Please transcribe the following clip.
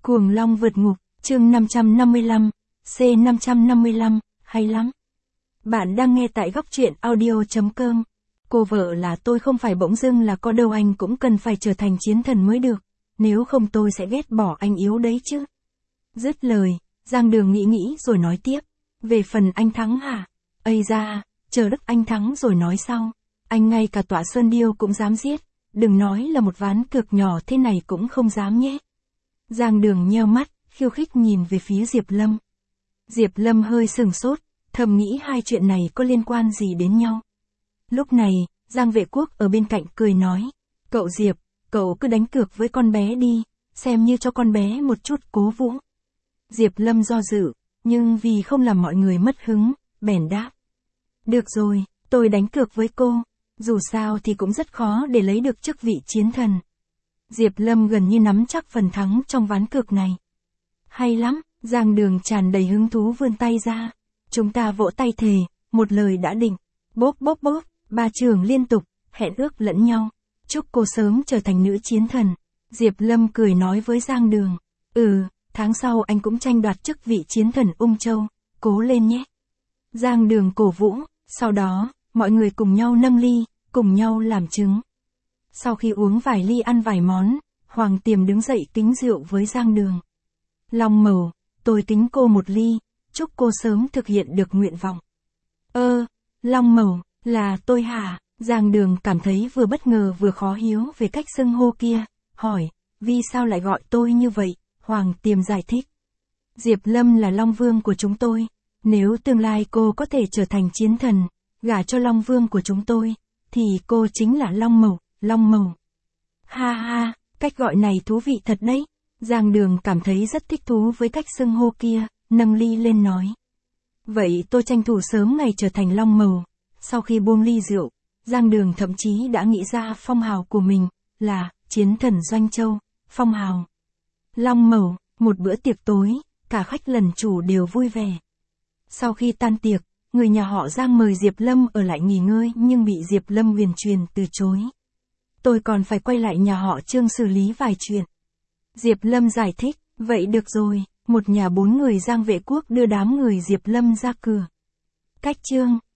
Cuồng Long vượt ngục, chương 555, C555, hay lắm. Bạn đang nghe tại góc truyện audio.com. Cô vợ là tôi không phải bỗng dưng là có đâu, anh cũng cần phải trở thành chiến thần mới được. Nếu không tôi sẽ ghét bỏ anh yếu đấy chứ. Dứt lời, Giang Đường nghĩ rồi nói tiếp. Về phần anh thắng hả? Ây da, chờ đức anh thắng rồi nói sau. Anh ngay cả Tọa Sơn Điêu cũng dám giết. Đừng nói là một ván cược nhỏ thế này cũng không dám nhé. Giang Đường nheo mắt, khiêu khích nhìn về phía Diệp Lâm. Diệp Lâm hơi sừng sốt, thầm nghĩ hai chuyện này có liên quan gì đến nhau. Lúc này, Giang Vệ Quốc ở bên cạnh cười nói. Cậu Diệp, cậu cứ đánh cược với con bé đi, xem như cho con bé một chút cố vũ. Diệp Lâm do dự, nhưng vì không làm mọi người mất hứng, bèn đáp. Được rồi, tôi đánh cược với cô, dù sao thì cũng rất khó để lấy được chức vị chiến thần. Diệp Lâm gần như nắm chắc phần thắng trong ván cược này. Hay lắm, Giang Đường tràn đầy hứng thú vươn tay ra. Chúng ta vỗ tay thề, một lời đã định. Bốp bốp bốp, ba trường liên tục, hẹn ước lẫn nhau. Chúc cô sớm trở thành nữ chiến thần. Diệp Lâm cười nói với Giang Đường. Tháng sau anh cũng tranh đoạt chức vị chiến thần Ung Châu, cố lên nhé. Giang Đường cổ vũ, sau đó, mọi người cùng nhau nâng ly, cùng nhau làm chứng. Sau khi uống vài ly ăn vài món, Hoàng Tiềm đứng dậy kính rượu với Giang Đường. Long Mầu, tôi kính cô một ly, chúc cô sớm thực hiện được nguyện vọng. Long Mầu, là tôi hả? Giang Đường cảm thấy vừa bất ngờ vừa khó hiếu về cách xưng hô kia, hỏi, vì sao lại gọi tôi như vậy? Hoàng Tiềm giải thích. Diệp Lâm là Long Vương của chúng tôi, nếu tương lai cô có thể trở thành chiến thần, gả cho Long Vương của chúng tôi, thì cô chính là Long Mầu, Long Mầu. Ha ha, cách gọi này thú vị thật đấy. Giang Đường cảm thấy rất thích thú với cách xưng hô kia, nâng ly lên nói. Vậy tôi tranh thủ sớm ngày trở thành Long Mầu. Sau khi buông ly rượu, Giang Đường thậm chí đã nghĩ ra phong hào của mình, là chiến thần Doanh Châu, phong hào. Long Mầu, một bữa tiệc tối, cả khách lần chủ đều vui vẻ. Sau khi tan tiệc, người nhà họ Giang mời Diệp Lâm ở lại nghỉ ngơi nhưng bị Diệp Lâm huyền truyền từ chối. Tôi còn phải quay lại nhà họ Trương xử lý vài chuyện. Diệp Lâm giải thích, vậy được rồi, một nhà 4 người Giang Vệ Quốc đưa đám người Diệp Lâm ra cửa. Cách Trương,